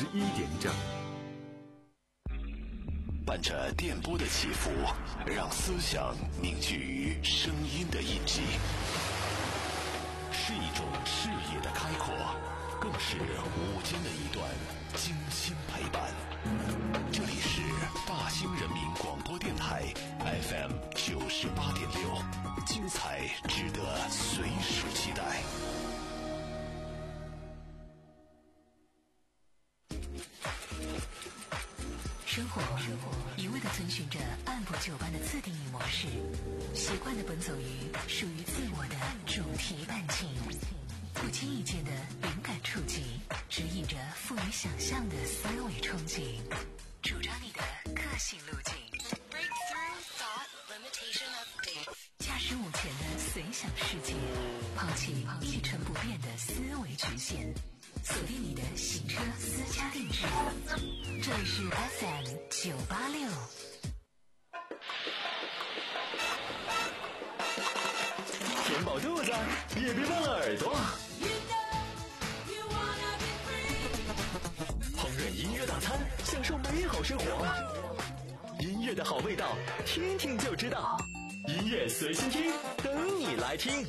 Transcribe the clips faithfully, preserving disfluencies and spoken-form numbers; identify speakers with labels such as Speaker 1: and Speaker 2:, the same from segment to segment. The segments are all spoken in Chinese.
Speaker 1: 一点整。
Speaker 2: 伴着电波的起伏，让思想凝聚于声音的印记，是一种视野的开阔，更是午间的一段精心陪伴。这里是大兴人民广播电台 F M 九十八点六，精彩值得随时期待。
Speaker 3: 生活一味地遵循着按部就班的自定义模式，习惯地奔走于属于自我的主题伴情，不经意间的灵感触及，指引着富于想象的思维憧憬，主张你的个性路径。Breakthrough Thought Limitation Update， 驾驶午前的随想世界，抛弃一成不变的思维局限，锁定你的行车私家定制。这里是 F M 九八六。
Speaker 4: 填饱肚子，也别忘了耳朵。烹饪音乐大餐，享受美好生活。音乐的好味道，听听就知道。音乐随心听，等你来听。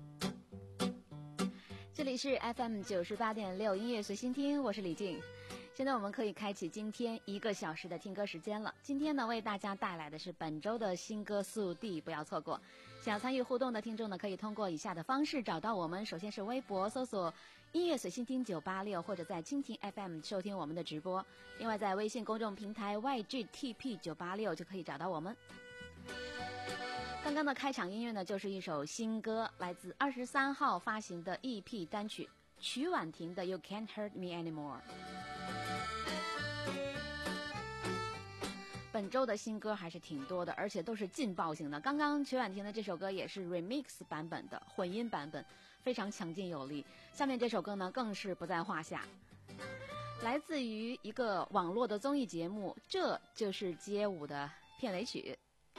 Speaker 5: 这里是 F M 九十八点六音乐随心听，我是李静。
Speaker 1: 现在我们可以开启今天一个小时的听歌时间了。今天呢，为大家带来的是本周的新歌速递，不要错过。想参与互动的听众呢，可以通过以下的方式找到我们。首先是微博搜索音乐随心听九八六，或者在蜻蜓 F M 收听我们的直播。另外在微信公众平台 Y G T P 九八六就可以找到我们。刚刚的开场音乐呢，就是一首新歌，来自二十三号发行的 E P 单曲曲婉婷的 You Can't Hurt Me Anymore。本周的新歌还是挺多的，而且都是劲爆型的。刚刚曲婉婷的这首歌也是 remix 版本的混音版本，非常强劲有力。下面这首歌呢更是不在话下，来自于一个网络的综艺节目，这就是街舞的片尾曲。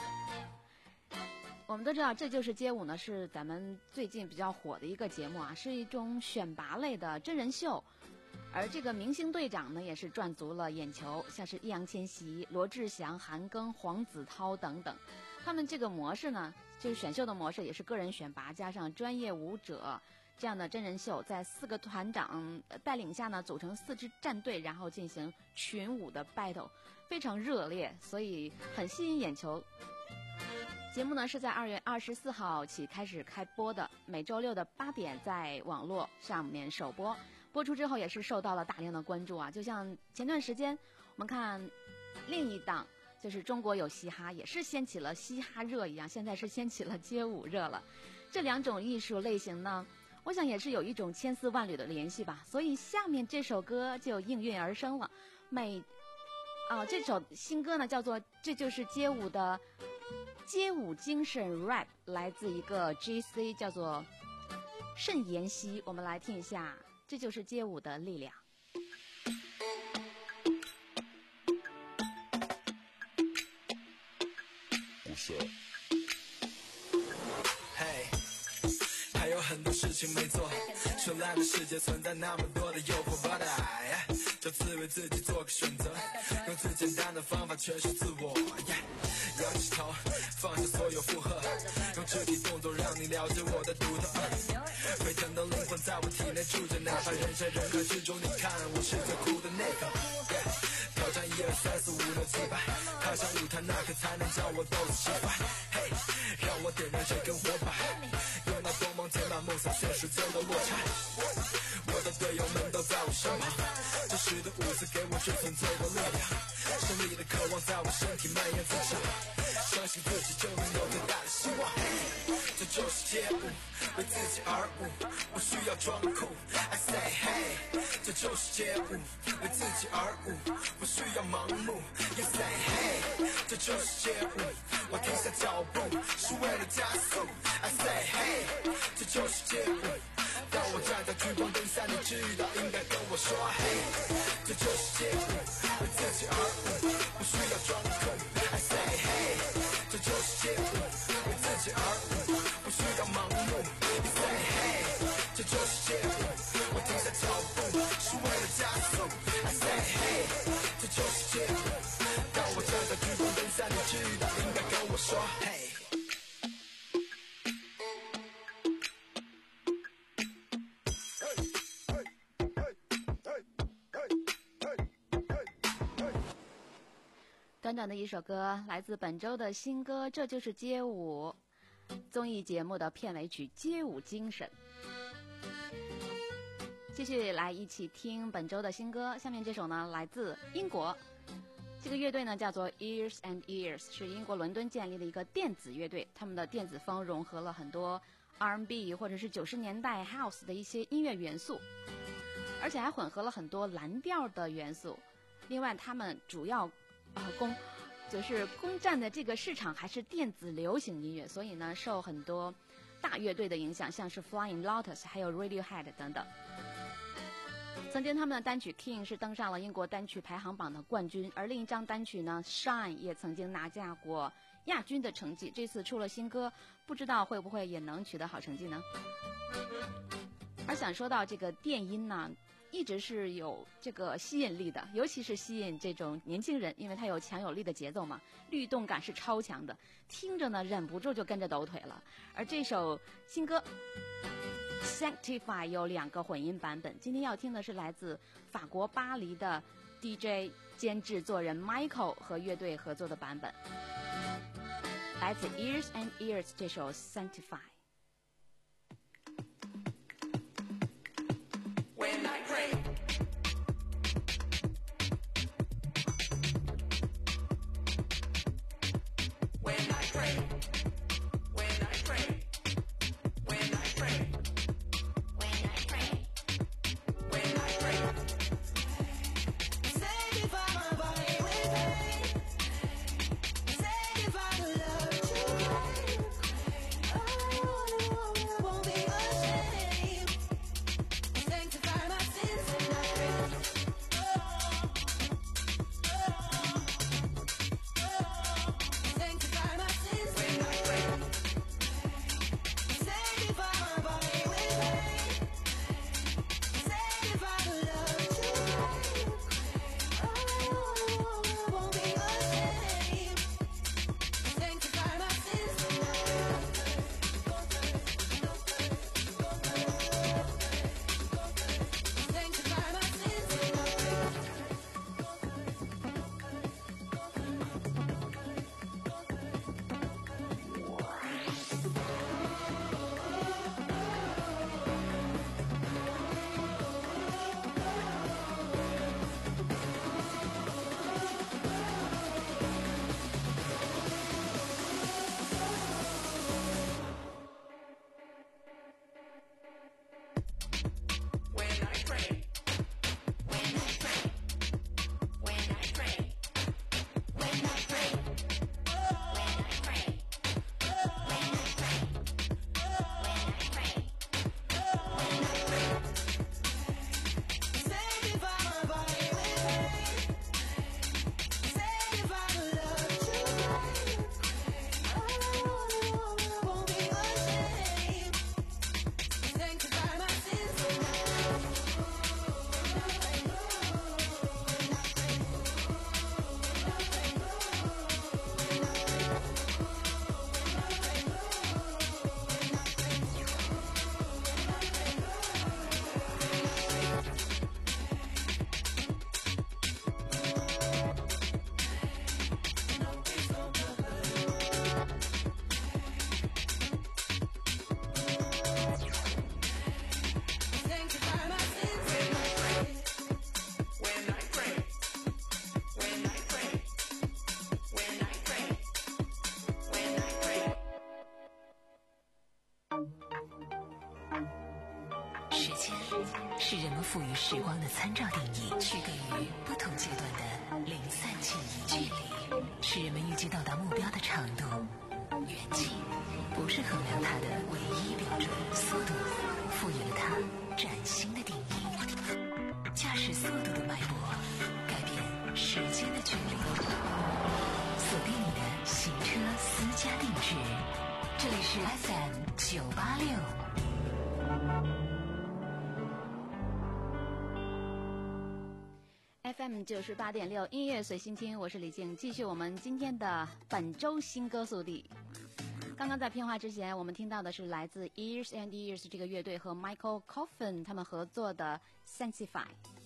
Speaker 1: 我们都知道这就是街舞呢是咱们最近比较火的一个节目啊，是一种选拔类的真人秀。而这个明星队长呢也是赚足了眼球，像是易烊千玺、罗志祥、韩庚、黄子韬等等。他们这个模式呢，就是选秀的模式，也是个人选拔加上专业舞者这样的真人秀，在四个团长带领下呢，组成四支战队，然后进行群舞的 battle， 非常热烈，所以很吸引眼球。节目呢是在二月二十四号起开始开播的，每周六的八点在网络上面首播。播出之后也是受到了大量的关注啊，就像前段时间我们看另一档就是中国有嘻哈，也是掀起了嘻哈热一样，现在是掀起了街舞热了。这两种艺术类型呢，我想也是有一种千丝万缕的联系吧，所以下面这首歌就应运而生了。每啊，这首新歌呢叫做这就是街舞的街舞精神 rap， 来自一个 G C 叫做盛妍希，我们来听一下，这就是街舞的力量。
Speaker 5: 无色。嘿，还有很多事情没做，绚烂的世界存在那么多的诱惑 ，But I 就自为自己做个选择，用最简单的方法诠释自我。仰起头，放下所有负荷，用肢体动作让你了解我的独特。沸腾的灵魂在我体内住着，哪怕人山人海之中，你看我是最酷的那个。Yeah, 挑战一二三四五六七八，踏上舞台那刻才能叫我斗志气发。嘿，让我点燃这根火把，用那光芒填满梦想现实间的落差。我的队友们都在我身旁，这时的舞姿给我最纯粹的力量，胜利的渴望在我身体蔓延滋长，相信自己就能有最大的希望。这就是街舞，为自己而舞，不需要装酷。I say hey， 这就是街舞，为自己而舞，不需要盲目。You say hey， 这就是街舞，我停下脚步是为了加速。I say hey， 这就是街舞。当我站在聚光灯下，你知道应该跟我说嘿，这就是街舞，为自己而舞，不需要装酷。I say hey， 这就是街舞，为自己而舞，不需要盲目。You say hey， 这就是街舞，我停下脚步是为了加速。I say hey， 这就是街舞。当我站在聚光灯下，你知道应该跟我说嘿。
Speaker 1: 短短的一首歌，来自本周的新歌，这就是街舞综艺节目的片尾曲《街舞精神》。继续来一起听本周的新歌，下面这首呢来自英国，这个乐队呢叫做 Years and Years， 是英国伦敦建立的一个电子乐队，他们的电子风融合了很多 R and B 或者是九十年代 House 的一些音乐元素，而且还混合了很多蓝调的元素。另外他们主要呃，攻就是攻占的这个市场还是电子流行音乐，所以呢，受很多大乐队的影响，像是 Flying Lotus 还有 Radiohead 等等。曾经他们的单曲 King 是登上了英国单曲排行榜的冠军，而另一张单曲呢 Shine 也曾经拿下过亚军的成绩。这次出了新歌，不知道会不会也能取得好成绩呢？而想说到这个电音呢，一直是有这个吸引力的，尤其是吸引这种年轻人，因为它有强有力的节奏嘛，律动感是超强的，听着呢忍不住就跟着抖腿了。而这首新歌 Sanctify 有两个混音版本，今天要听的是来自法国巴黎的 D J 兼制作人 Michael 和乐队合作的版本，来自 Years and Years 这首 Sanctify。When I pray
Speaker 3: 是人们赋予时光的参照定义，区隔于不同阶段的零散记忆距离，是人们预计到达目标的长度。远近不是衡量它的唯一标准，速度赋予了它崭新的定义。驾驶速度的脉搏，改变时间的距离。锁定你的行车私家定制，这里是 F M 九八六。
Speaker 1: F M 九十八点六音乐随心听，我是李静，继续我们今天的本周新歌速递。刚刚在片花之前，我们听到的是来自 Years and Years 这个乐队和 Michael Coffin 他们合作的 Sanctify。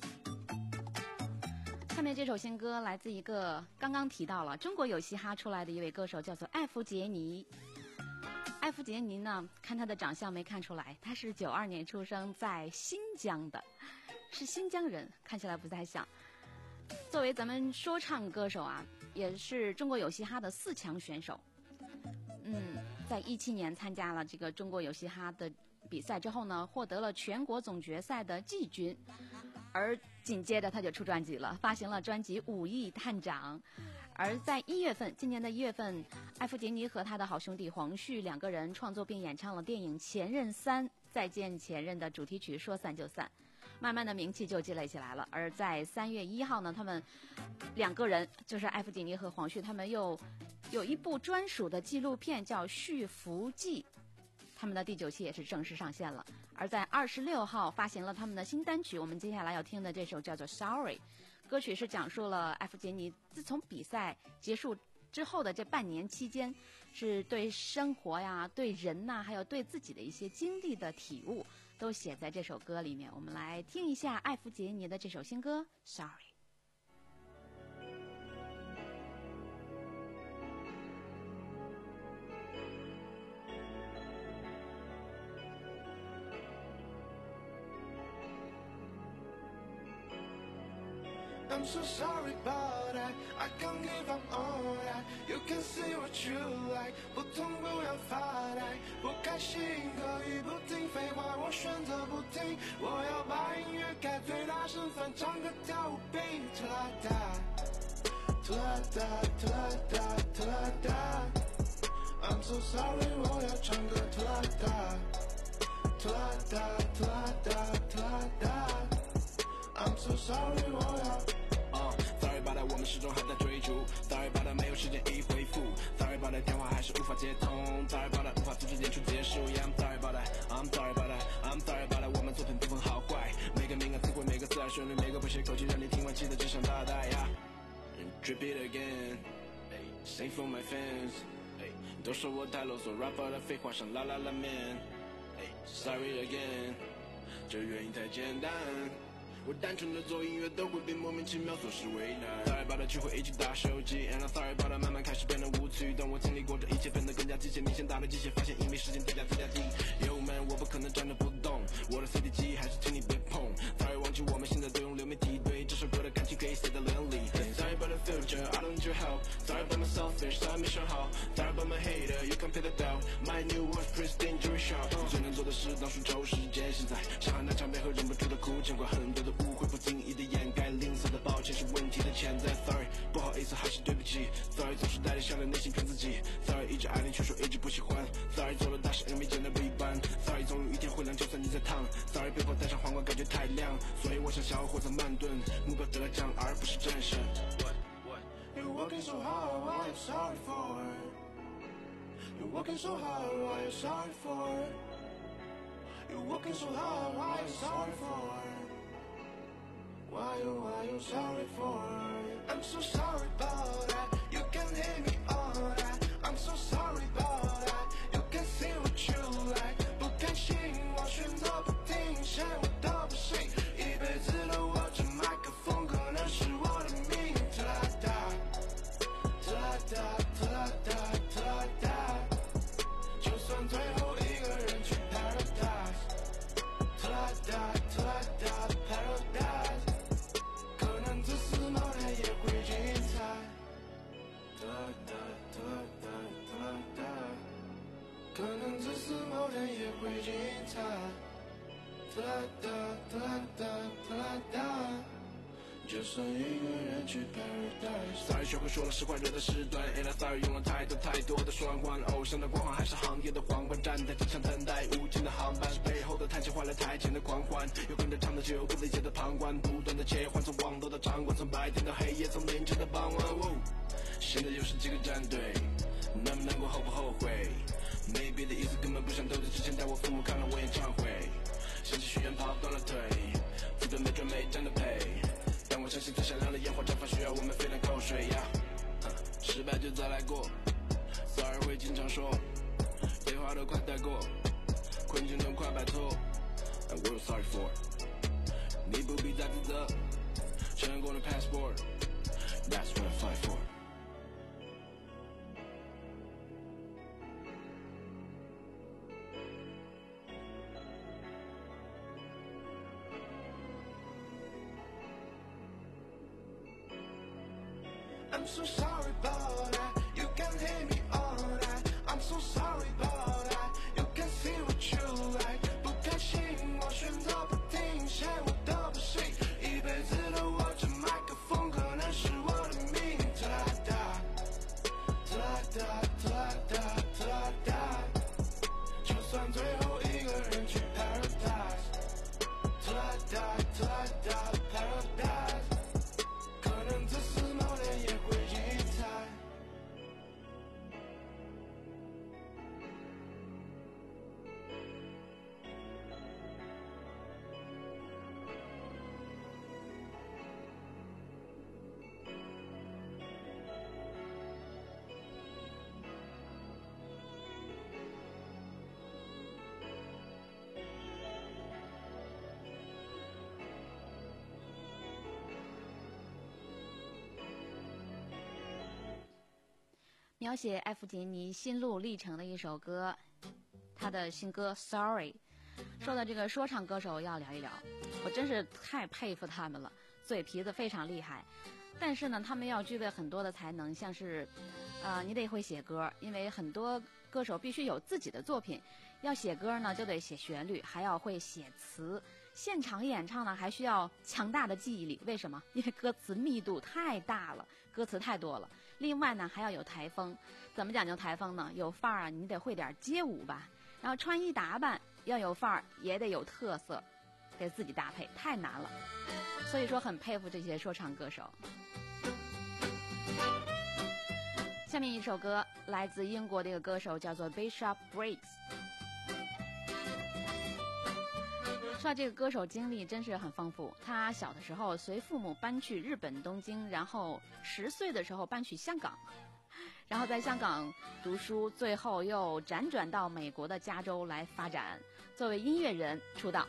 Speaker 1: 下面这首新歌来自一个刚刚提到了中国有嘻哈出来的一位歌手，叫做艾弗杰尼。艾弗杰尼呢，看他的长相没看出来，他是九二年出生在新疆的，是新疆人，看起来不太像。作为咱们说唱歌手啊，也是中国有嘻哈的四强选手。嗯，在一七年参加了这个中国有嘻哈的比赛之后呢，获得了全国总决赛的季军，而紧接着他就出专辑了，发行了专辑《武艺探长》。而在一月份，今年的一月份，艾弗杰尼和他的好兄弟黄旭两个人创作并演唱了电影《前任三：再见前任》的主题曲《说散就散》。慢慢的名气就积累起来了。而在三月一号呢，他们两个人就是艾弗杰尼和黄旭，他们又有一部专属的纪录片叫《续福记》，他们的第九期也是正式上线了。而在二十六号发行了他们的新单曲，我们接下来要听的这首叫做 Sorry， 歌曲是讲述了艾弗杰尼自从比赛结束之后的这半年期间，是对生活呀、对人呐、还有对自己的一些经历的体悟，都写在这首歌里面。我们来听一下艾弗杰尼的这首新歌 Sorry。
Speaker 5: I'm so sorry but I I can't give up on that. You can see what you like， 不痛不要发呆，不开心可以不听废话，我选择不听。我要把音乐开最大声，翻唱歌跳舞比 till I die，till I die，till I die，till I die。I'm so sorry， 我要唱歌 till I die，till I die，till I die，till I die。I'm so sorry， 我要。
Speaker 6: Uh, sorry about that， 我们始终还在追逐。Sorry about that， 没有时间一回复。Sorry about that， 电话还是无法接通。Sorry about that， 无法阻止演出结束。Yeah，I'm sorry about that，I'm sorry about that，I'm sorry about that， 我们作品部分好怪，每个敏感词汇，每个自然旋律，每个不歇口气，让你听完气的只想大呆呀。Drip it again，sing for my fans。都说我太啰嗦 ，rapper 的废话像啦啦啦 man。Sorry again， 这原因太简单。我单纯的做音乐都会被莫名其妙琐事为难。Sorry about that， 聚会一起打手机 ，and I'm sorry about that， 慢慢开始变得无趣。当我经历过这一切，变得更加机械。你先打了机械，发现因为时间增加增加低。Yo man， 我不可能站着不动，我的 C D 机还是请你别碰。Sorry， 忘记我们现在都用流媒体，对这首歌的感情可以写在伦理。Sorry about the future，I don't need your help。Sorry about my selfish， 没想好。Sorry about my hater，you can't pay the doubt。My new words pristine very sharp。最能做的事当数抽时间，现在上海那场背后忍不住的哭，见过很多的。误会不经意的掩盖，吝啬的抱歉是问题的潜在。Sorry， 不好意思还是对不起。Sorry， 总是带着笑脸内心骗自己。Sorry， 一直爱你却说一直不喜欢。Sorry， 做了大事因为简单不一般。Sorry， 总有一天会亮，就算你在烫。Sorry， 被迫戴上皇冠感觉太亮，所以我像小伙子慢炖，目标得奖而不是战胜。You're working so hard, what are you sorry for? You're working so hard, what are you sorry for? You're working so hard, what are you sorry for?Why you, why you sorry for? I'm so sorry about that. You can hate me all that. I'm so sorry about that. You can see what you like. 不开心，我选择不听，嫌我都不行。一辈子都握着麦克风，可能是我的命。Till I die, till I die, till I die, till I die. 就算最后一个人去 paradise. Till I die, till I die, paradise.可能只是某天也会精彩。哒哒哒哒哒哒，就算一个人去 paradise。Sorry， 学会说了实话，惹的事端。And I'm sorry， 用了太多太多的双关。偶像的光环还是行业的皇冠，站在机场等待无尽的航班，是背后的叹气换来台前的狂欢。有跟着唱的就有不理解的旁观，不断的切换，从网络到场馆，从白天到黑夜，从凌晨到傍晚。哦，现在又是几个战队，难不难过后不后悔？没别的意思，根本不想斗嘴。之前带我父母看了我演唱会，想起许愿跑断了腿，资本没赚没占的赔。但我相信最闪亮的烟火绽放需要我们飞量口水呀。失败就再来过 ，Sorry 会经常说，废话都快带过，困境都快摆脱。And we're sorry for， 你不必再自责，成功的 passport，That's what I fight for。I'm so sorry about that. You can hate me all that. I'm so sorry about that. You can see what you like. 不开心，我选择不听，嫌我都不行。一辈子都握着麦克风，可能是我的命。Till I die, till I die, till I die, till I die. 就算最后一个人去 paradise. Till I die, till I die, paradise. 可能只是某天也会精彩。
Speaker 1: 描写艾弗杰尼心路历程的一首歌，他的新歌 Sorry。说到这个说唱歌手要聊一聊，我真是太佩服他们了。 嘴皮子非常厉害。但是呢，他们要具备很多的才能，像是，呃，你得会写歌，因为很多歌手必须有自己的作品，要写歌呢就得写旋律，还要会写词。现场演唱呢还需要强大的记忆力，为什么？因为歌词密度太大了，歌词太多了。另外呢还要有台风，怎么讲究台风呢？有范儿啊，你得会点街舞吧，然后穿衣打扮要有范儿，也得有特色，给自己搭配，太难了。所以说很佩服这些说唱歌手。下面一首歌来自英国的一个歌手，叫做 Bishop Briggs。 说到这个歌手经历真是很丰富，他小的时候随父母搬去日本东京，然后十岁的时候搬去香港，然后在香港读书，最后又辗转到美国的加州来发展，作为音乐人出道。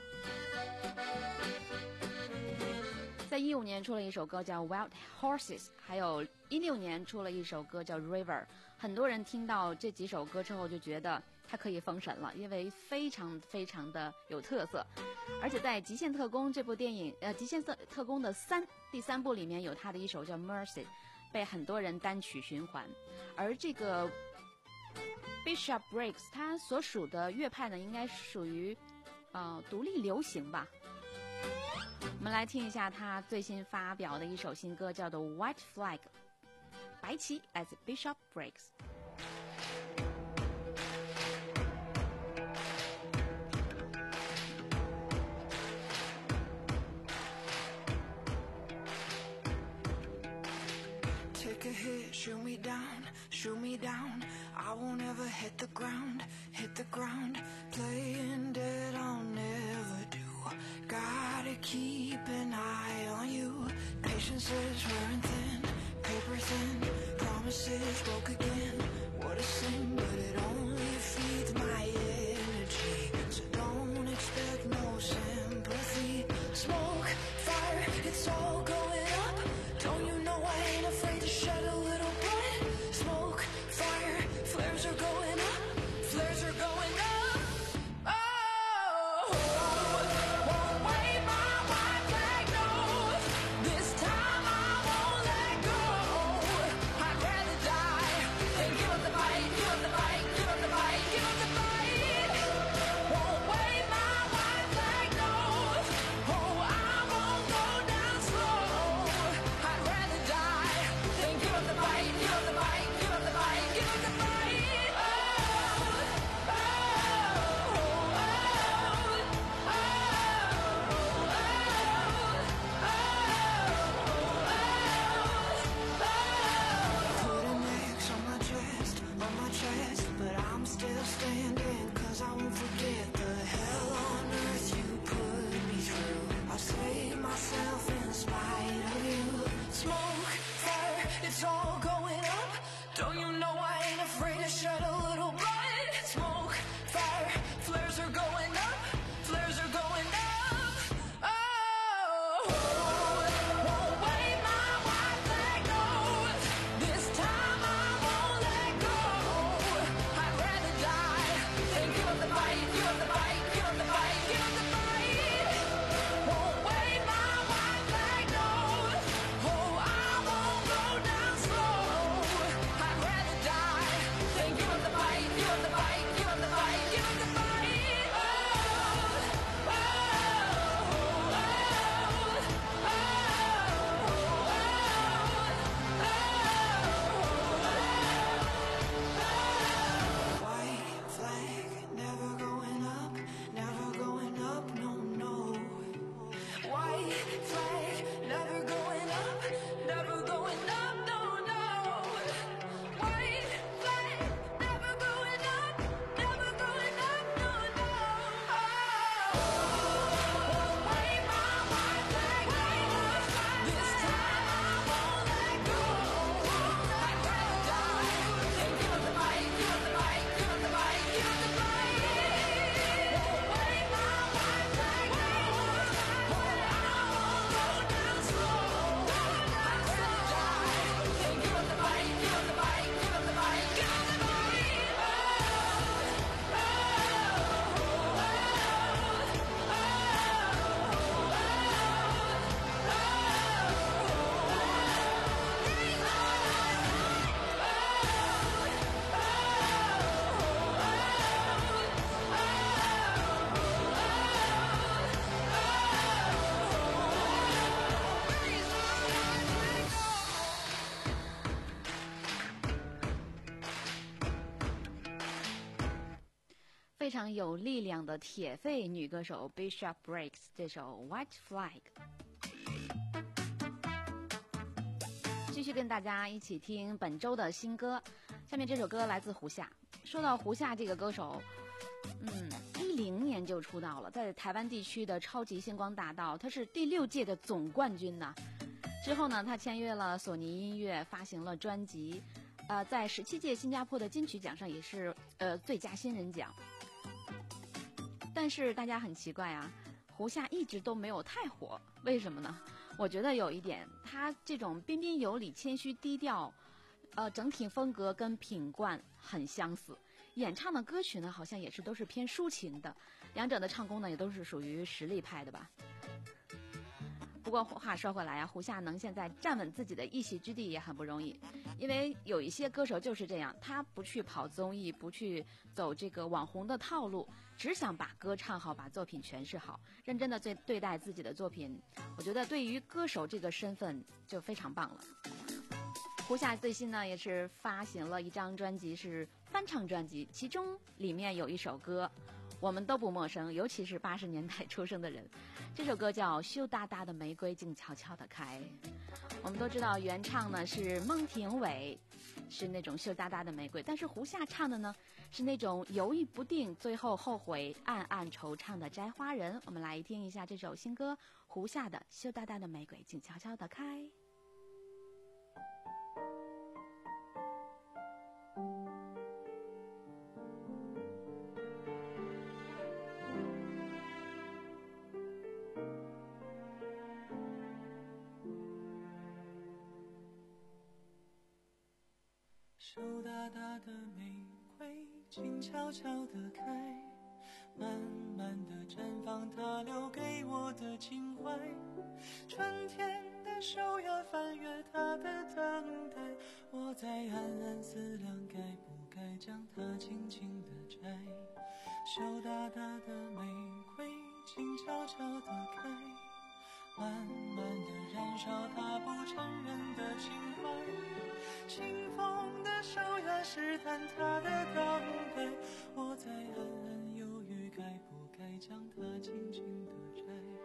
Speaker 1: 在一五年出了一首歌叫 Wild Horses， 还有一六年出了一首歌叫 River。 很多人听到这几首歌之后就觉得他可以封神了，因为非常非常的有特色。而且在《极限特工》这部电影，呃，《极限特特工》的三第三部里面有他的一首叫 Mercy， 被很多人单曲循环。而这个 Bishop Briggs 他所属的乐派呢，应该属于呃独立流行吧。我们来听一下他最新发表的一首新歌，叫做 White Flag， 白旗，来自 Bishop Briggs。
Speaker 5: Take a hit, shoot me down, shoot me down. I won't ever hit the ground, hit the ground. Playing dead I'll never do. Gotta keep an eye on you. Patience is wearing thin, paper thin. Promises broke again. What a sin, but it only feeds my energy. So don't expect no sympathy. Smoke, fire, it's all going up. Don't you know I ain't afraid to shed a little blood? Smoke, fire, flares are going up, flares are going up. Oh, won't wave my white flag, no. This time I won't let go. I'd rather die than give up the fight, give up the fight, give up the fight, give up the fight. Won't wave my white flag, no. Oh, I won't go down slow.
Speaker 1: 非常有力量的铁肺女歌手 Bishop Briggs 这首 White Flag。 继续跟大家一起听本周的新歌，下面这首歌来自胡夏。说到胡夏这个歌手，嗯，一零年就出道了，在台湾地区的超级星光大道，他是第六届的总冠军呢。之后呢，他签约了索尼音乐，发行了专辑，呃，在十七届新加坡的金曲奖上也是呃最佳新人奖。但是大家很奇怪啊，胡夏一直都没有太火，为什么呢？我觉得有一点，他这种彬彬有礼、谦虚低调，呃，整体风格跟品冠很相似。演唱的歌曲呢，好像也是都是偏抒情的，两者的唱功呢，也都是属于实力派的吧。不过话说回来啊，胡夏能现在站稳自己的一席之地也很不容易，因为有一些歌手就是这样，他不去跑综艺，不去走这个网红的套路，只想把歌唱好，把作品诠释好，认真的对对待自己的作品。我觉得对于歌手这个身份就非常棒了。胡夏最新呢也是发行了一张专辑，是翻唱专辑，其中里面有一首歌我们都不陌生，尤其是八十年代出生的人。这首歌叫《羞答答的玫瑰静悄悄地开》。我们都知道原唱呢是孟庭苇，是那种羞答答的玫瑰，但是胡夏唱的呢是那种犹豫不定，最后后悔，暗暗惆怅的摘花人。我们来听一下这首新歌，胡夏的《羞答答的玫瑰静悄悄地开》。
Speaker 7: 羞答答的玫瑰静悄悄地开，慢慢地绽放它留给我的情怀。春天的手呀翻阅它的等待，我在暗暗思量该不该将它轻轻地摘。羞答答的玫瑰静悄悄地开，慢慢地燃烧它不承认的情怀。清风的手呀试探它的等待，我在暗暗犹豫该不该将它轻轻地摘。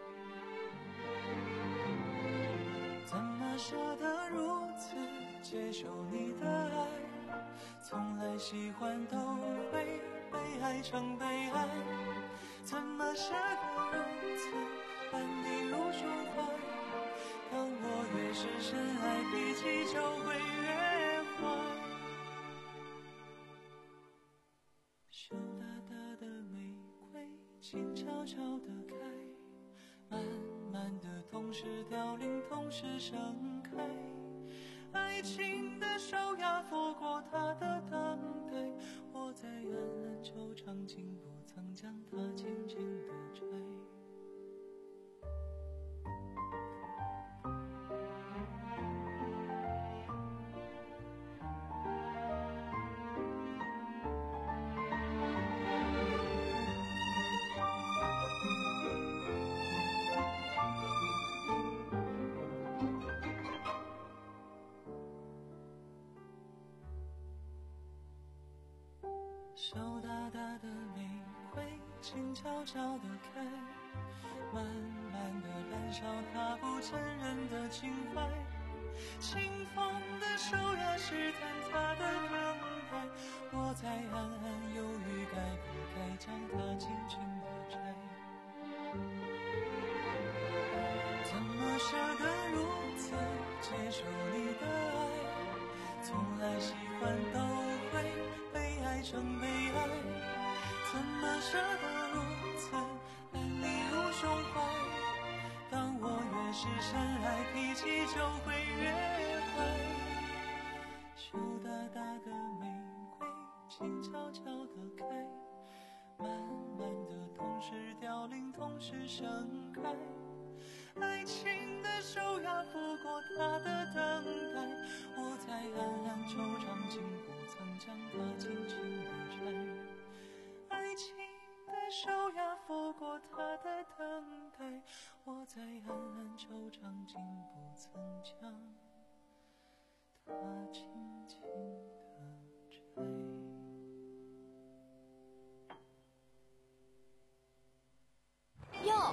Speaker 7: 怎么舍得如此接受你的爱，从来喜欢都会被爱成悲哀。怎么舍得如此把你入胸怀，当我越是深爱，脾气就会越坏。羞答答的玫瑰静悄悄地开，慢慢地同时凋零，同时盛开。爱情的手呀拂过它的等待，我在暗暗惆怅，竟不曾将它轻轻地摘。羞答答的玫瑰静悄悄地开，慢慢地燃烧它不承认的情怀。清风的手呀试探它的等待，我在暗暗犹豫该不该将它轻轻地摘。怎么舍得如此接受你的爱，从来喜欢都会被爱成悲哀。怎么舍得如此把你入胸怀，当我越是深爱，脾气就会越坏。羞答答的玫瑰静悄悄地开，慢慢地同时凋零，同时盛开。爱情的手呀拂过它的等待，我在暗暗惆怅，竟不曾将它轻轻地摘。爱情的手呀拂过它的等待，我在暗暗惆怅，竟不曾将它轻轻地摘。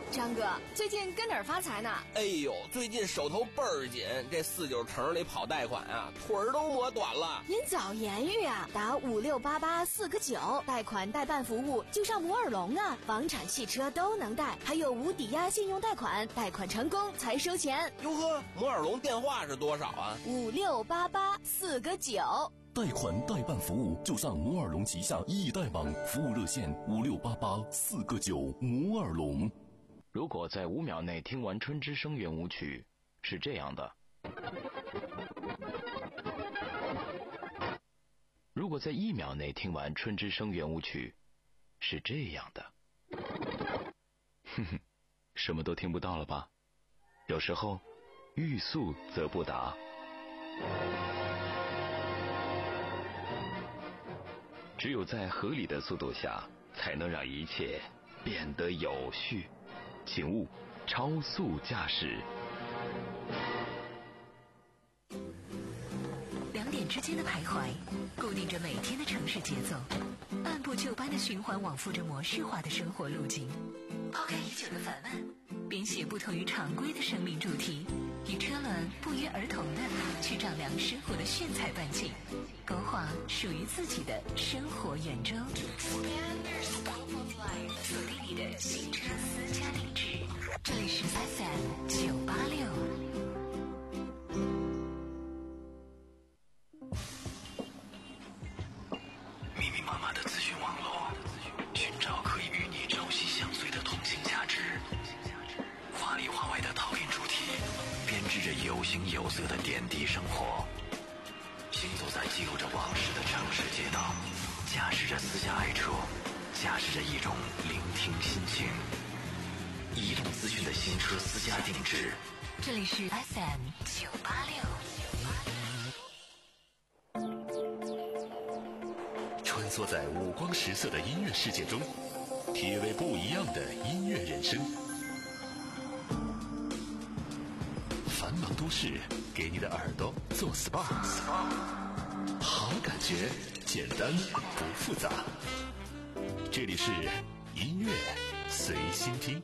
Speaker 8: 张哥，最近跟哪儿发财呢？
Speaker 9: 哎呦，最近手头倍儿紧，这四九城里跑贷款啊，腿儿都磨短了。
Speaker 8: 您早言语啊，打五六八八四个九，贷款代办服务就上摩尔龙啊，房产、汽车都能贷，还有无抵押信用贷款，贷款成功才收钱。
Speaker 9: 哟呵，摩尔龙电话是多少啊？
Speaker 8: 五六八八四个九。
Speaker 2: 贷款代办服务就上摩尔龙旗下易贷网，服务热线五六八八四个九。摩尔龙。
Speaker 10: 如果在五秒内听完《春之声》圆舞曲，是这样的；如果在一秒内听完《春之声》圆舞曲，是这样的。哼哼，什么都听不到了吧？有时候，欲速则不达。只有在合理的速度下，才能让一切变得有序。请勿超速驾驶。
Speaker 3: 两点之间的徘徊，固定着每天的城市节奏，按部就班的循环往复着模式化的生活路径。抛开已久的烦闷，编写不同于常规的生命主题，与车轮不约而同的去丈量生活的炫彩半径，勾画属于自己的生活圆周。锁定你的新车私家定制，这里是 F M 九八六。
Speaker 2: 密密麻麻的资讯网络，寻找可以与你朝夕相随的通信价值。华里华外的讨论主题，编织着有形有色的点滴生活。行走在记录着往事的城市街道，驾驶着私家爱车，驾驶着一种聆听心情。移动资讯的新车私家定制，
Speaker 3: 这里是 F M 九八六。
Speaker 2: 穿梭在五光十色的音乐世界中，体味不一样的音乐人生。繁忙都市给你的耳朵做 S P A， 好感觉，简单不复杂。这里是音乐随心听。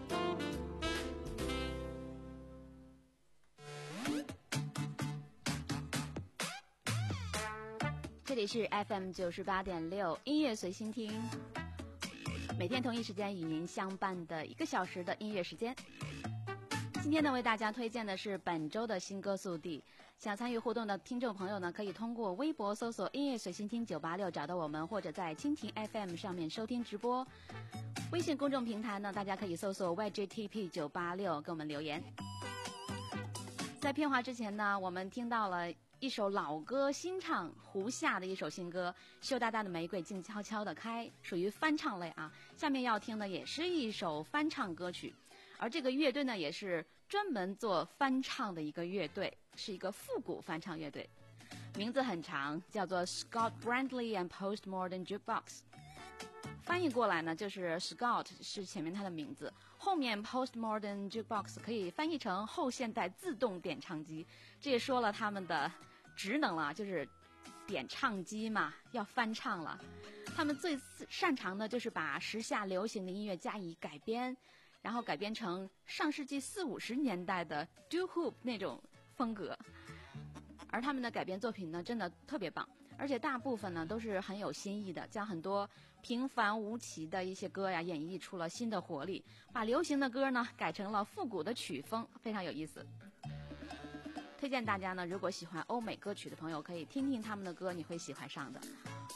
Speaker 1: 这里是 F M 九十八点六音乐随心听，每天同一时间与您相伴的一个小时的音乐时间。今天呢，为大家推荐的是本周的新歌速递。想参与互动的听众朋友呢，可以通过微博搜索音乐随心听九八六找到我们，或者在蜻蜓 F M 上面收听直播。微信公众平台呢，大家可以搜索 Y J T P 九八六给我们留言。在片花之前呢，我们听到了一首老歌新唱，胡夏的一首新歌《羞答答的玫瑰静悄悄地开》，属于翻唱类啊。下面要听的也是一首翻唱歌曲，而这个乐队呢，也是专门做翻唱的一个乐队，是一个复古翻唱乐队，名字很长，叫做 Scott Brandley and Postmodern Jukebox。翻译过来呢，就是 Scott 是前面他的名字，后面 Postmodern Jukebox 可以翻译成后现代自动点唱机。这也说了他们的职能了，就是点唱机嘛，要翻唱了。他们最擅长的就是把时下流行的音乐加以改编，然后改编成上世纪四五十年代的 doo wop 那种风格。而他们的改编作品呢，真的特别棒，而且大部分呢都是很有新意的，将很多平凡无奇的一些歌呀演绎出了新的活力，把流行的歌呢改成了复古的曲风，非常有意思。推荐大家呢，如果喜欢欧美歌曲的朋友，可以听听他们的歌，你会喜欢上的。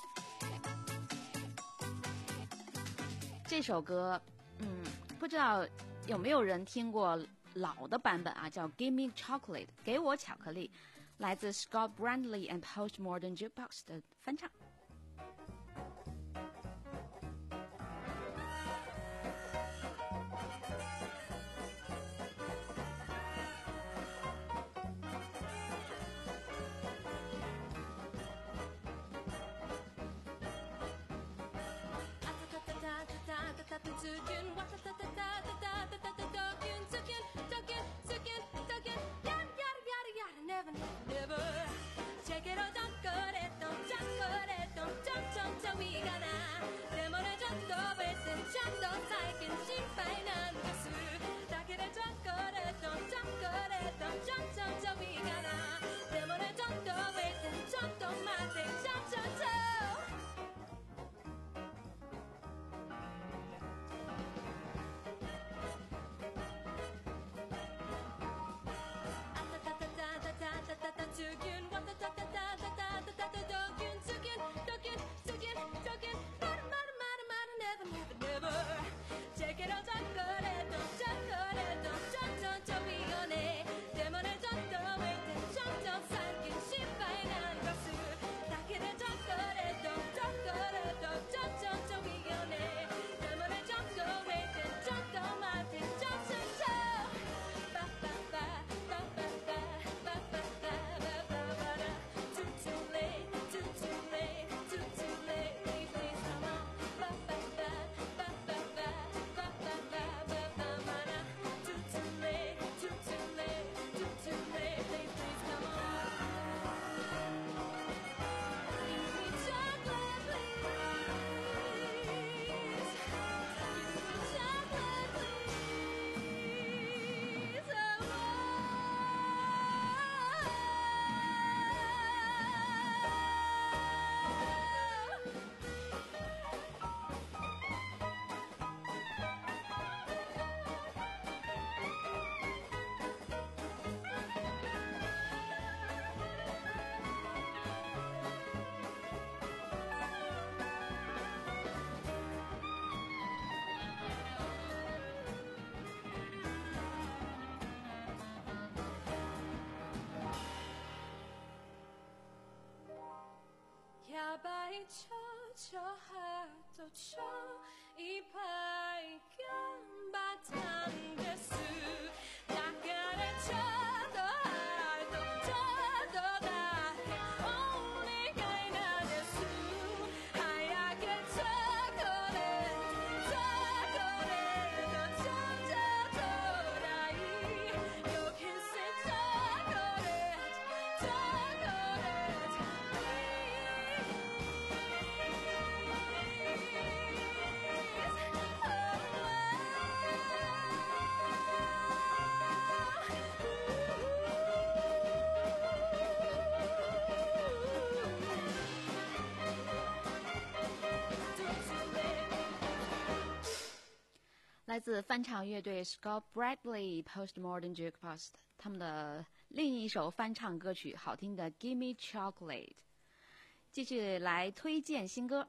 Speaker 1: 这首歌，嗯，不知道有没有人听过老的版本啊，叫 Give Me Chocolate， 给我巧克力，来自 Scott Brandley and Postmodern Jukebox 的翻唱。
Speaker 11: 心配なんです jahat tocok ipaikan batang desu nakare chado haito chado dake onigai na desu hayake chocolate chocolate no chanja torai your kiss is chocolate chocolate please
Speaker 1: 来自翻唱乐队 Scott Bradley Postmodern Jukebox 他们的另一首翻唱歌曲，好听的 Give Me Chocolate。 继续来推荐新歌，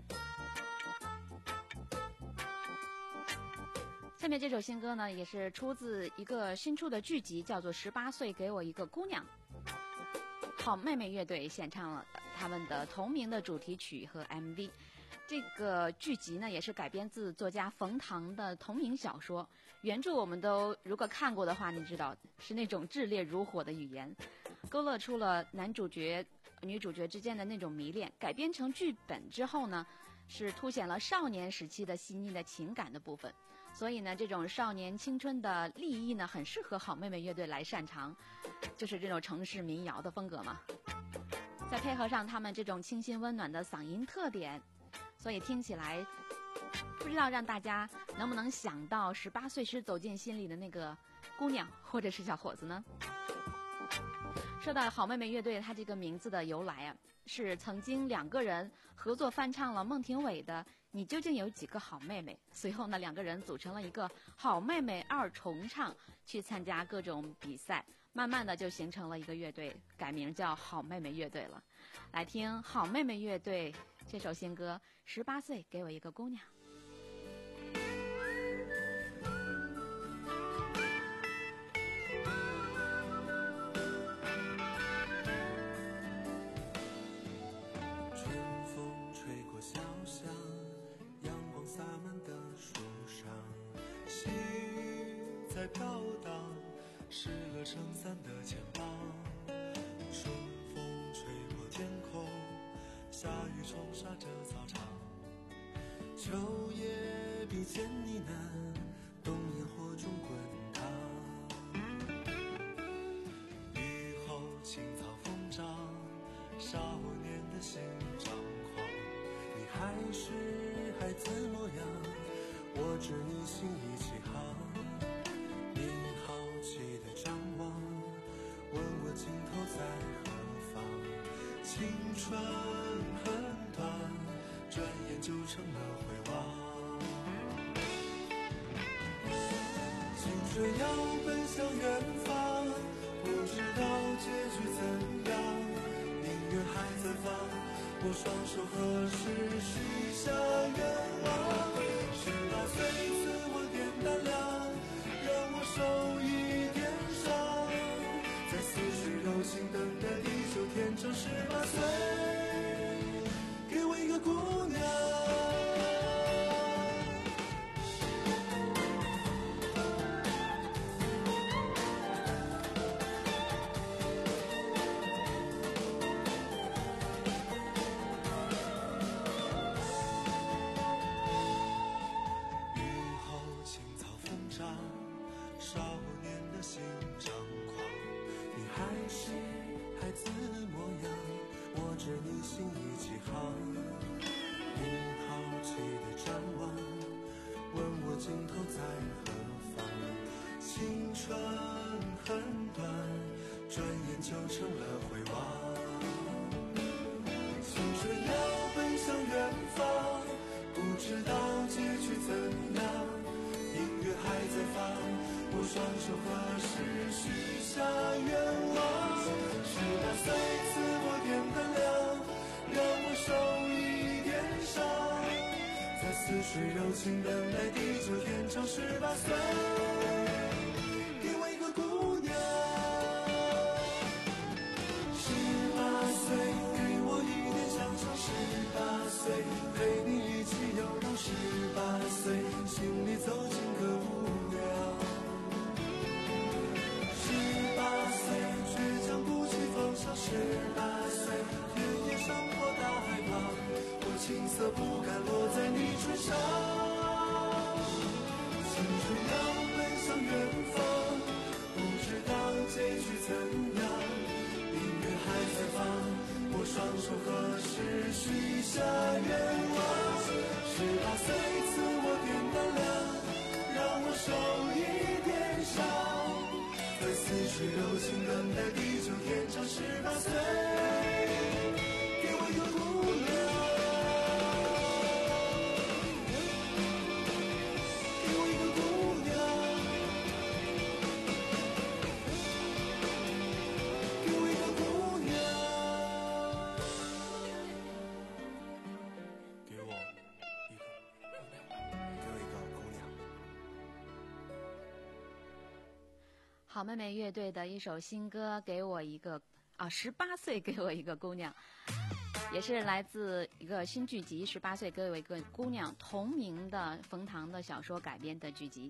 Speaker 1: 下面这首新歌呢，也是出自一个新出的剧集，叫做《十八岁给我一个姑娘》。好妹妹乐队献唱了他们的同名的主题曲和 M V。这个剧集呢，也是改编自作家冯唐的同名小说。原著我们都如果看过的话，你知道是那种炽烈如火的语言，勾勒出了男主角、女主角之间的那种迷恋。改编成剧本之后呢，是凸显了少年时期的细腻的情感的部分。所以呢，这种少年青春的立意呢，很适合好妹妹乐队来擅长，就是这种城市民谣的风格嘛。再配合上他们这种清新温暖的嗓音特点，所以听起来不知道让大家能不能想到十八岁时走进心里的那个姑娘或者是小伙子呢？说到好妹妹乐队，它这个名字的由来啊，是曾经两个人合作翻唱了孟庭苇的《你究竟有几个好妹妹》，随后呢，两个人组成了一个好妹妹二重唱，去参加各种比赛，慢慢的就形成了一个乐队，改名叫好妹妹乐队了。来听好妹妹乐队这首新歌《十八岁给我一个姑娘》。
Speaker 7: 在飘荡，湿了撑伞的肩膀，春风吹过天空，下雨冲刷着操场，秋叶笔尖呢喃，冬烟火中滚烫，雨后青草疯长，少年的心张狂，你还是孩子模样，我知你心已起航，尽头在何方？青春很短，转眼就成了回望。青春要奔向远方，不知道结局怎样。音乐还在放，我双手合十许下愿望。十八岁自我点胆量，让我受一点伤。柔情等待地久天长，十八岁，给我一个姑娘。雨后青草疯长，少年的心张狂。你还是孩子模样，我知你心已起航，你好奇的张望，问我尽头在何方。青春很短，转眼就成了回望。青春要奔向远方，不知道结局怎样。音乐还在放，我双手合十许下愿望。十八岁自我点胆量，让我受一点伤，在似水柔情等待地久天长。十八岁，给我一个姑娘。十八岁，给我一点想象。十八岁。 双手合十许下愿望。十八岁赐我点胆量，让我手一点上，在似水流星等待地久天长。十八岁，给我一个姑娘，给我一个姑娘，给我一个姑娘，给我一个，给我一个姑娘。
Speaker 1: 好妹妹乐队的一首新歌《给我一个》啊，十八岁给我一个姑娘，也是来自一个新剧集《十八岁给我一个姑娘》同名的冯唐的小说改编的剧集。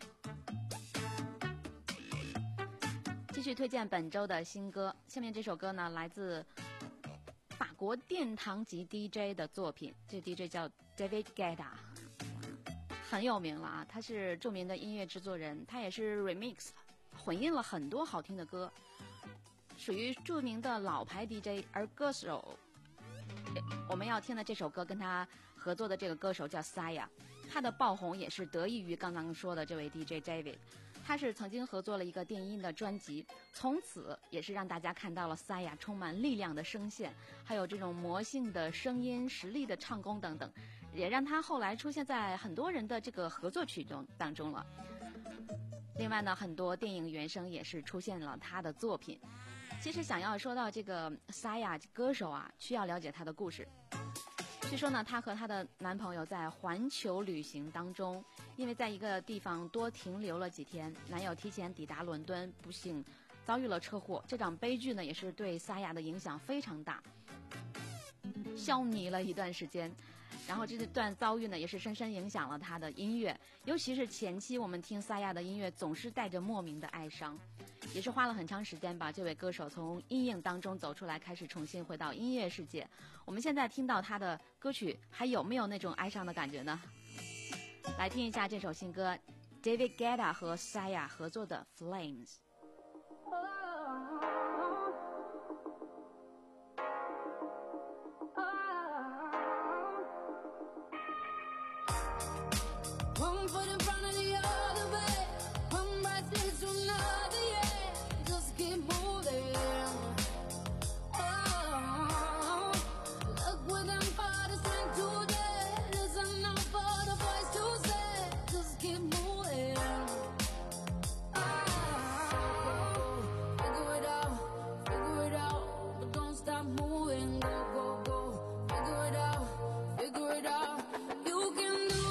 Speaker 1: 继续推荐本周的新歌，下面这首歌呢来自法国殿堂级 D J 的作品，这 D J 叫 David Guetta， 很有名了啊，他是著名的音乐制作人，他也是 remix 混音了很多好听的歌，属于著名的老牌 D J。 而歌手我们要听的这首歌跟他合作的这个歌手叫 Saya， 他的爆红也是得益于刚刚说的这位 D J David， 他是曾经合作了一个电音的专辑，从此也是让大家看到了 Saya 充满力量的声线，还有这种魔性的声音、实力的唱功等等，也让他后来出现在很多人的这个合作曲中当中了。另外呢，很多电影原声也是出现了他的作品。其实想要说到这个 Saya 歌手啊，需要了解他的故事。据说呢，她和她的男朋友在环球旅行当中，因为在一个地方多停留了几天，男友提前抵达伦敦，不幸遭遇了车祸。这场悲剧呢，也是对 Saya 的影响非常大，消弭了一段时间。然后这段遭遇呢，也是深深影响了他的音乐，尤其是前期我们听 Saya 的音乐总是带着莫名的哀伤，也是花了很长时间把这位歌手从阴影当中走出来，开始重新回到音乐世界。我们现在听到他的歌曲，还有没有那种哀伤的感觉呢？来听一下这首新歌 David Guetta 和 Saya 合作的 Flames。
Speaker 11: One foot in front of the other way, one breath leads to another, yeah. Just keep moving. Oh, look what I'm for the strength today. Listen now for the voice to say, just keep moving. Oh, figure it out, figure it out, but don't stop moving. Go, go, go, figure it out, figure it out. You can do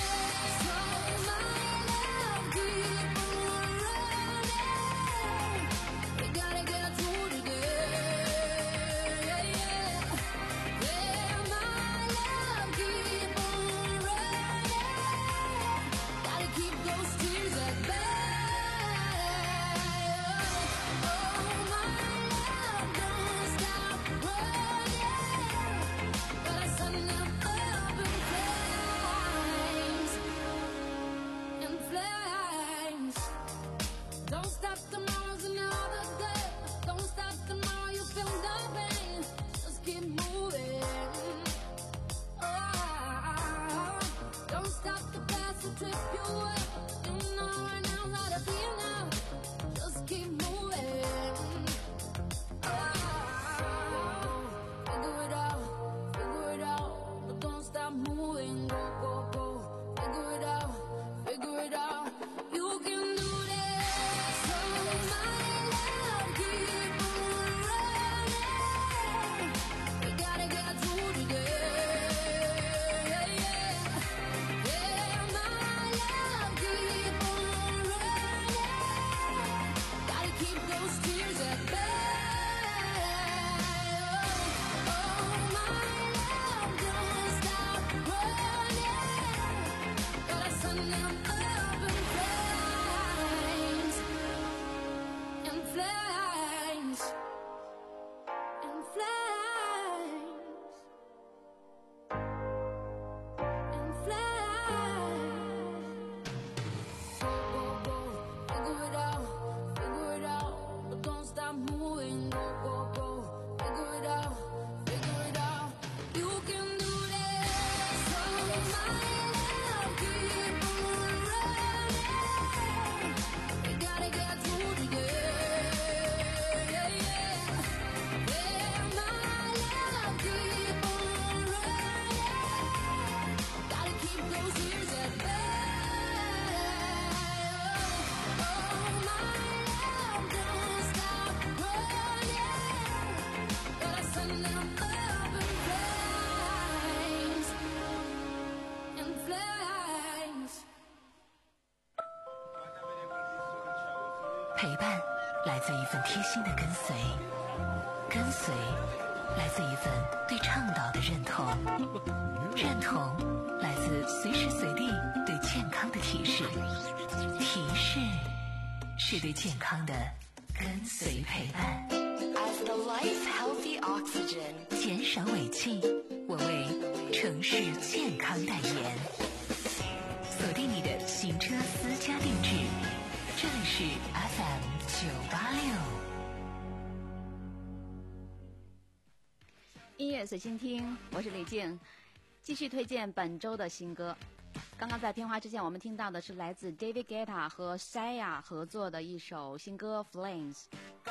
Speaker 11: Don't stop, tomorrow's another day. Don't stop, tomorrow you feel the pain. Just keep moving. Oh, don't stop, the past will trip you away. You know right now how to feel now. Just keep moving. Oh, figure it out, figure it out, but don't stop moving. Go, go, go, figure it out, figure it out. You can do Yeah, my love.
Speaker 3: 来自一份贴心的跟随，跟随来自一份对倡导的认同，认同来自随时随地对健康的提示，提示是对健康的跟随陪伴。
Speaker 8: As the life healthy oxygen，
Speaker 3: 减少尾气，我为城市健康代言。锁定你的行车私家定制，这里是 F M 九八六。
Speaker 1: 音乐随心听，我是李静，继续推荐本周的新歌。刚刚在片花之前，我们听到的是来自 David Guetta 和 Sia 合作的一首新歌 Flames。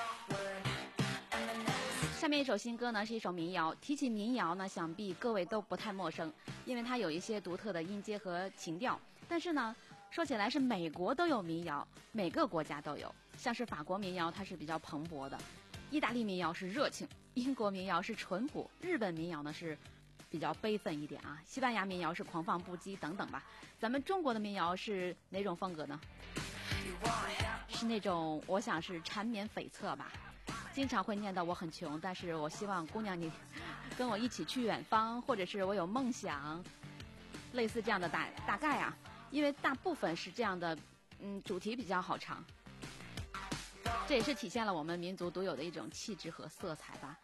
Speaker 1: 下面一首新歌呢是一首民谣。提起民谣呢，想必各位都不太陌生，因为它有一些独特的音阶和情调。但是呢，说起来是美国都有民谣，每个国家都有。像是法国民谣，它是比较蓬勃的；意大利民谣是热情；英国民谣是淳朴；日本民谣呢是比较悲愤一点啊；西班牙民谣是狂放不羁等等吧。咱们中国的民谣是哪种风格呢？是那种我想是缠绵悱恻吧。经常会念叨我很穷，但是我希望姑娘你跟我一起去远方，或者是我有梦想，类似这样的大大概啊，因为大部分是这样的，嗯，主题比较好唱，这也是体现了我们民族独有的一种气质和色彩吧。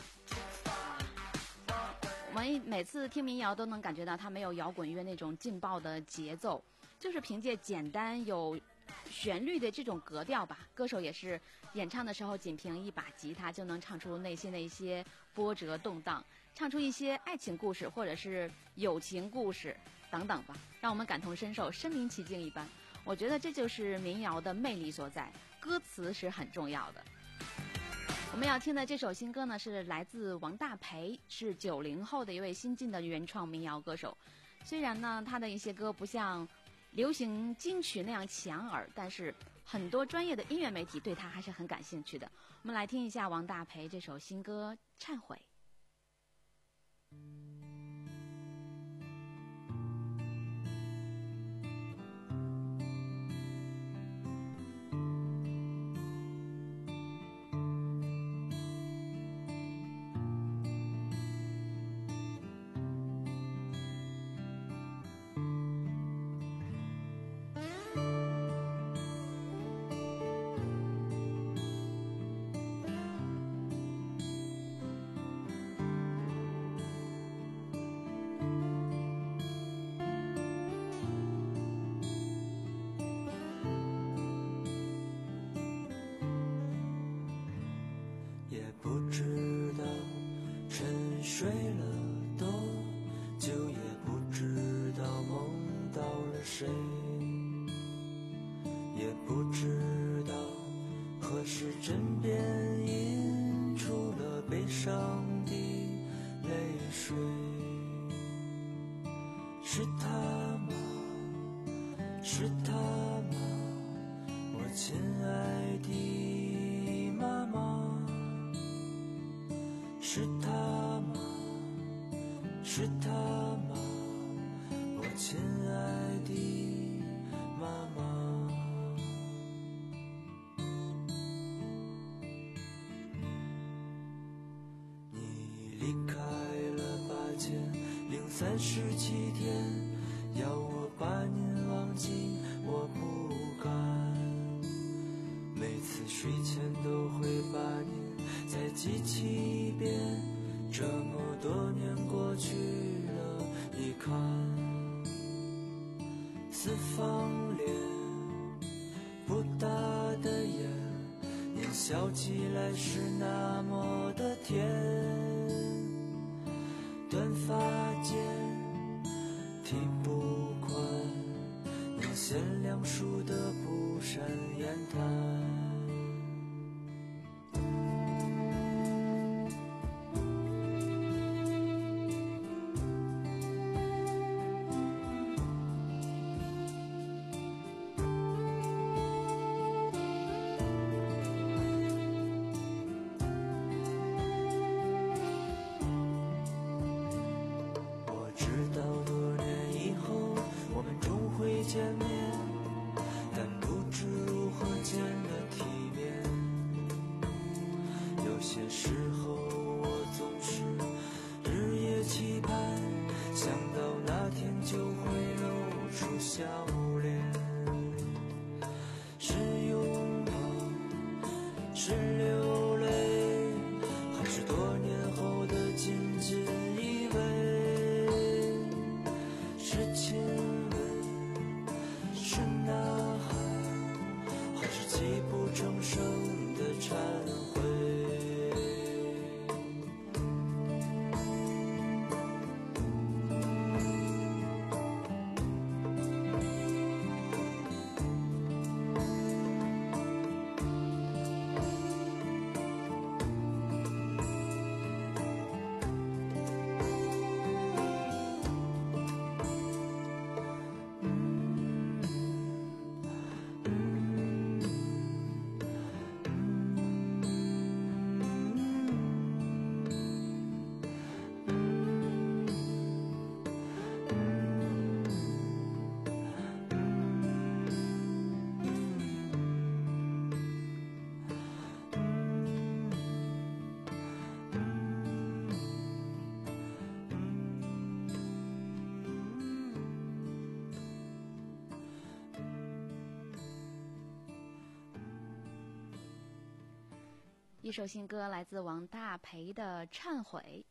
Speaker 1: 我们每次听民谣都能感觉到它没有摇滚乐那种劲爆的节奏，就是凭借简单有旋律的这种格调吧，歌手也是演唱的时候仅凭一把吉他就能唱出内心的一些波折动荡，唱出一些爱情故事或者是友情故事等等吧，让我们感同身受，身临其境一般。我觉得这就是民谣的魅力所在，歌词是很重要的。我们要听的这首新歌呢，是来自王大培，是九零后的一位新晋的原创民谣歌手。虽然呢，他的一些歌不像流行金曲那样抢耳，但是很多专业的音乐媒体对他还是很感兴趣的。我们来听一下王大培这首新歌《忏悔》。
Speaker 7: 睡了多久，也不知道梦到了谁，也不知道何时枕边映出了悲伤的泪水。是他吗？是他吗？我亲爱的妈妈。是他吗？是他吗？我亲爱的妈妈。你离开了八千零三十七天，要我把您忘记我不敢，每次睡前都会把您再记起一遍，这么多年过去了，你看，四方脸，不大的眼，您笑起来是那么的甜，短发间，体不宽，能贤良淑德不善言谈。见面，但不知如何见得些时候我总是日夜期盼，想到那天就会露出笑脸。是拥抱，是流泪，还是多年后的紧紧依偎？是亲吻，是呐喊，还是泣不成声的忏悔？
Speaker 1: 一首新歌来自王大培的《忏悔》。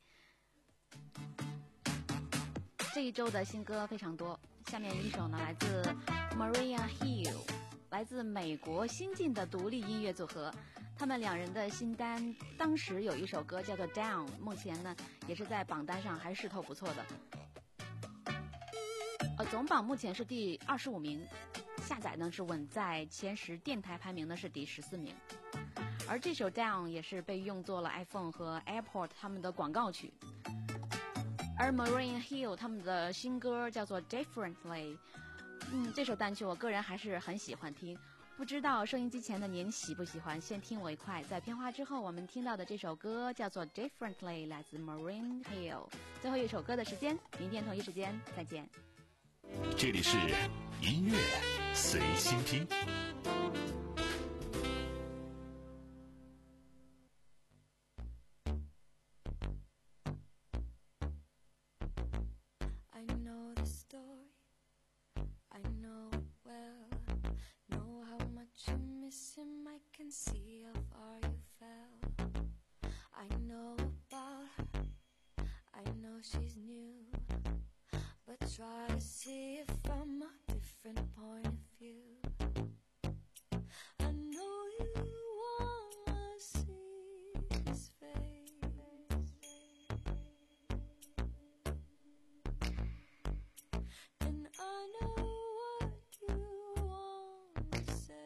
Speaker 1: 这一周的新歌非常多，下面一首呢来自 Maria Hill， 来自美国新晋的独立音乐组合。他们两人的新单当时有一首歌叫做 Down， 目前呢也是在榜单上还势头不错的。呃，总榜目前是第二十五名，下载呢是稳在前十，电台排名呢是第十四名。而这首 Down 也是被用作了 iPhone 和 Airport 他们的广告曲。而 Maria Hill 他们的新歌叫做 Differently， 嗯，这首单曲我个人还是很喜欢听，不知道收音机前的您喜不喜欢？先听我一块，在片花之后我们听到的这首歌叫做 Differently， 来自 Maria Hill。最后一首歌的时间，明天同一时间再见。
Speaker 2: 这里是音乐随心听。
Speaker 11: See how far you fell. I know about her, I know she's new, but try to see it from a different point of view. I know you wanna see his face, and I know what you want to say.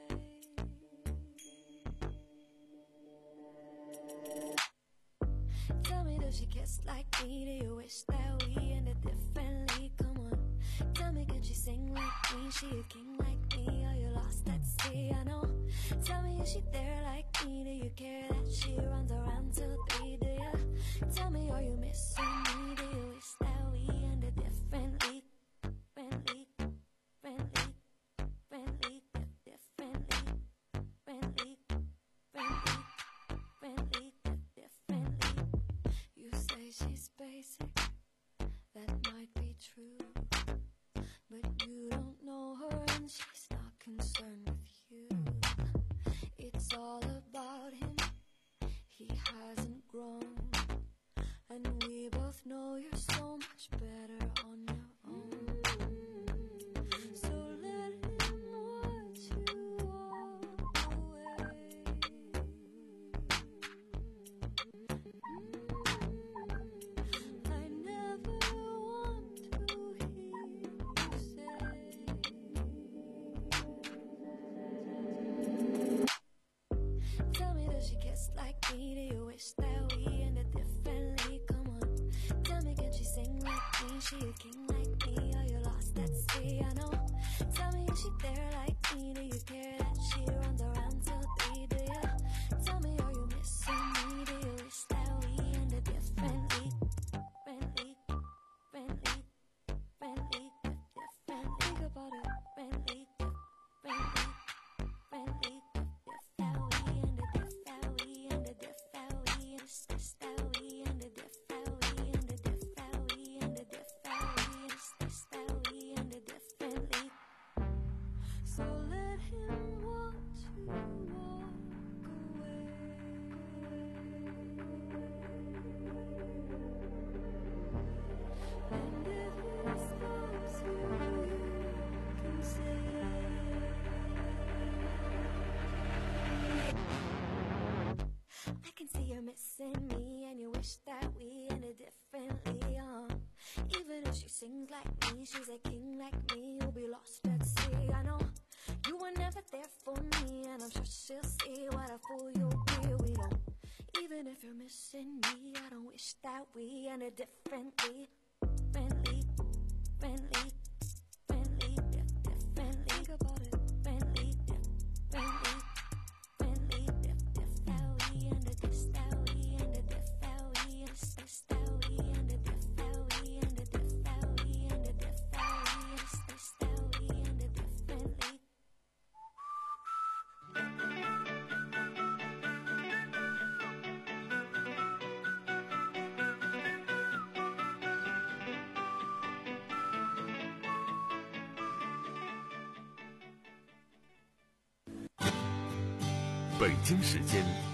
Speaker 11: Tell me, does she kiss like me? Do you wish that we ended differently? Come on, tell me, can she sing like me? She a king like me? Are you lost at sea? I know. Tell me, is she there like me? Do you care that she runs around till three? Do you? Tell me, are you missing me? Do you wish that we ended differently? Differently, differently, differently, differently, differently, differently, differently. You say she's basic, that might be true, but you don't know her and she's not concerned with you. It's all about him, he hasn't grown, and we both know you're so much better on your own. So let him watch you walk away. I never want to hear you say. Tell me, does she kiss like me? Do you wish that we ended differently? Come on, tell me, can she sing like me? She a king like me? Are you lost at sea? I know. Tell me, is she there like me? Do you care that she runs around till three? Do you? Tell me, are you missing me? Do you wish that we ended differently? Differently, differently, differently, differently. Think about it, differently, differently, differently, differently. We ended differently, we ended differently, we sings like me, she's a king like me, you'll be lost at sea. I know you were never there for me, and I'm sure she'll see what a fool you'll be. We don't, even if you're missing me, I don't wish that we ended differently. Friendly, friendly, friendly, diff- differently. Think about it. Friendly, diff- friendly, friendly, diff- diff- that we ended this, that we ended this, that we ended this, this, that we ended this, that we ended this, that we ended this, that we ended this, that we ended differently.
Speaker 2: 北京时间